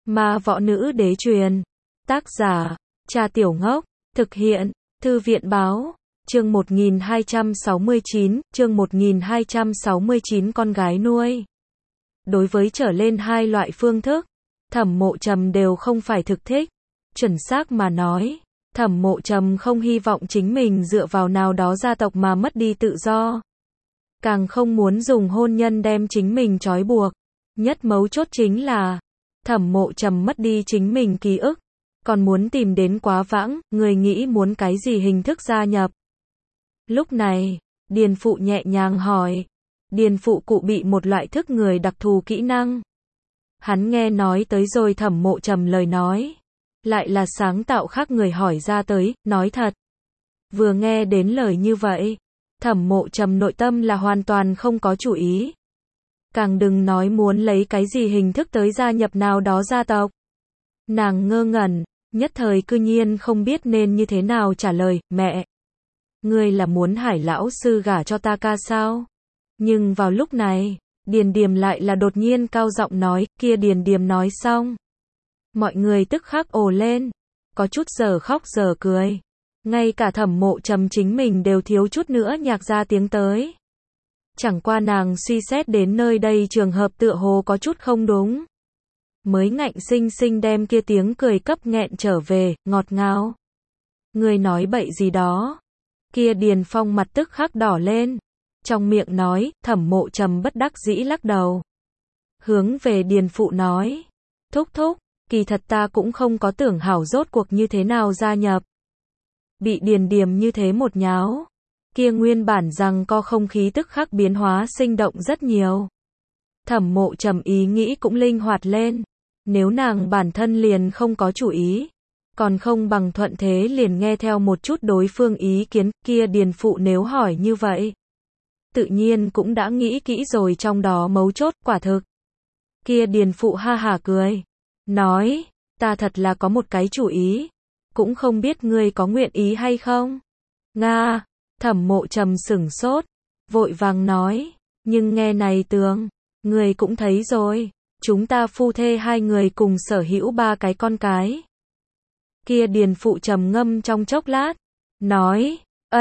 Ma Võ Nữ Đế truyền. Tác giả, Cha Tiểu Ngốc. Thực hiện, Thư viện Báo. Chương 1269, chương 1269 con gái nuôi. Đối với trở lên hai loại phương thức, Thẩm Mộ Trầm đều không phải thực thích. Chuẩn xác mà nói, Thẩm Mộ Trầm không hy vọng chính mình dựa vào nào đó gia tộc mà mất đi tự do. Càng không muốn dùng hôn nhân đem chính mình trói buộc. Nhất mấu chốt chính là, Thẩm Mộ Trầm mất đi chính mình ký ức. Còn muốn tìm đến quá vãng, người nghĩ muốn cái gì hình thức gia nhập. Lúc này, Điền Phụ nhẹ nhàng hỏi. Điền Phụ cụ bị một loại thức người đặc thù kỹ năng. Hắn nghe nói tới rồi Thẩm Mộ Trầm lời nói. Lại là sáng tạo khác người hỏi ra tới, nói thật. Vừa nghe đến lời như vậy, Thẩm Mộ Trầm nội tâm là hoàn toàn không có chủ ý. Càng đừng nói muốn lấy cái gì hình thức tới gia nhập nào đó gia tộc. Nàng ngơ ngẩn, nhất thời cư nhiên không biết nên như thế nào trả lời. Mẹ, ngươi là muốn Hải lão sư gả cho ta ca sao? Nhưng vào lúc này, Điền Điềm lại là đột nhiên cao giọng nói. Kia Điền Điềm nói xong, mọi người tức khắc ồ lên, có chút giờ khóc giờ cười. Ngay cả Thẩm Mộ Trầm chính mình đều thiếu chút nữa nhạc ra tiếng tới. Chẳng qua nàng suy xét đến nơi đây trường hợp tựa hồ có chút không đúng. Mới ngạnh sinh sinh đem kia tiếng cười cấp nghẹn trở về, ngọt ngào. Người nói bậy gì đó. Kia Điền Phong mặt tức khắc đỏ lên. Trong miệng nói. Thẩm Mộ Trầm bất đắc dĩ lắc đầu. Hướng về Điền Phụ nói. Thúc thúc, kỳ thật ta cũng không có tưởng hảo rốt cuộc như thế nào gia nhập. Bị Điền Điềm như thế một nháo. Kia nguyên bản rằng co không khí tức khắc biến hóa sinh động rất nhiều. Thẩm Mộ Trầm ý nghĩ cũng linh hoạt lên. Nếu nàng bản thân liền không có chủ ý, còn không bằng thuận thế liền nghe theo một chút đối phương ý kiến. Kia Điền Phụ nếu hỏi như vậy, tự nhiên cũng đã nghĩ kỹ rồi trong đó mấu chốt. Quả thực, kia Điền Phụ ha hả cười, nói, ta thật là có một cái chủ ý, cũng không biết ngươi có nguyện ý hay không. Nga. Thẩm Mộ Trầm sửng sốt, vội vàng nói, nhưng nghe này tường, người cũng thấy rồi, chúng ta phu thê hai người cùng sở hữu 3 cái con cái. Kia Điền Phụ trầm ngâm trong chốc lát, nói,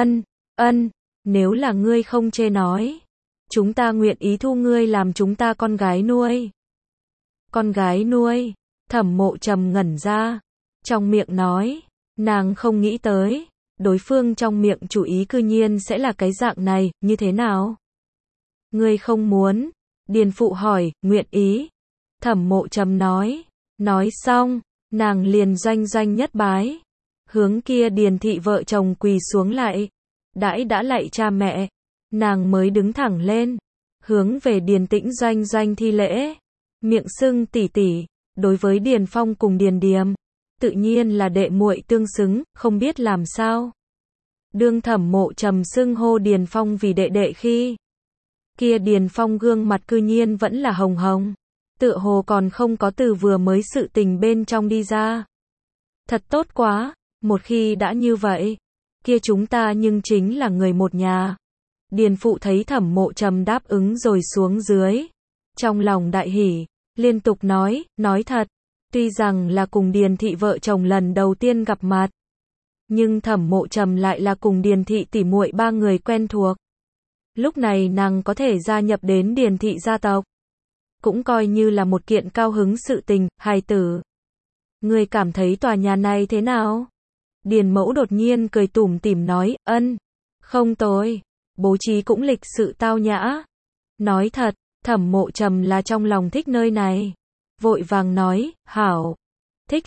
ân, nếu là ngươi không chê nói, chúng ta nguyện ý thu ngươi làm chúng ta con gái nuôi. Con gái nuôi? Thẩm Mộ Trầm ngẩn ra, trong miệng nói, nàng không nghĩ tới. Đối phương trong miệng chủ ý cư nhiên sẽ là cái dạng này. Như thế nào? Ngươi không muốn? Điền Phụ hỏi. Nguyện ý. Thẩm Mộ Trầm nói. Nói xong, nàng liền doanh nhất bái. Hướng kia Điền thị vợ chồng quỳ xuống lại. Đãi đã lạy cha mẹ. Nàng mới đứng thẳng lên. Hướng về Điền Tĩnh doanh thi lễ. Miệng xưng tỷ tỷ. Đối với Điền Phong cùng Điền Điềm, tự nhiên là đệ muội tương xứng, không biết làm sao. Đương Thẩm Mộ Trầm xưng hô Điền Phong vì đệ đệ khi, kia Điền Phong gương mặt cư nhiên vẫn là hồng hồng, tựa hồ còn không có từ vừa mới sự tình bên trong đi ra. Thật tốt quá, một khi đã như vậy, kia chúng ta nhưng chính là người một nhà. Điền Phụ thấy Thẩm Mộ Trầm đáp ứng rồi xuống dưới, trong lòng đại hỉ, liên tục nói thật. Tuy rằng là cùng Điền thị vợ chồng lần đầu tiên gặp mặt, nhưng Thẩm Mộ Trầm lại là cùng Điền thị tỷ muội 3 người quen thuộc. Lúc này nàng có thể gia nhập đến Điền thị gia tộc, cũng coi như là một kiện cao hứng sự tình. Hài tử, ngươi cảm thấy tòa nhà này thế nào? Điền Mẫu đột nhiên cười tủm tỉm nói. Không tồi, bố trí cũng lịch sự tao nhã. Nói thật, Thẩm Mộ Trầm là trong lòng thích nơi này. Vội vàng nói, hảo, thích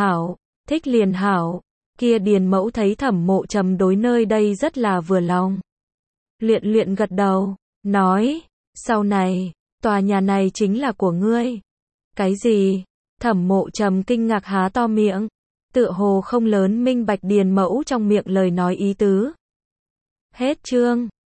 liền hảo. Kia Điền Mẫu thấy Thẩm Mộ Trầm đối nơi đây rất là vừa lòng. Luyện gật đầu, nói, sau này, tòa nhà này chính là của ngươi. Cái gì? Thẩm Mộ Trầm kinh ngạc há to miệng, tựa hồ không lớn minh bạch Điền Mẫu trong miệng lời nói ý tứ. Hết chương.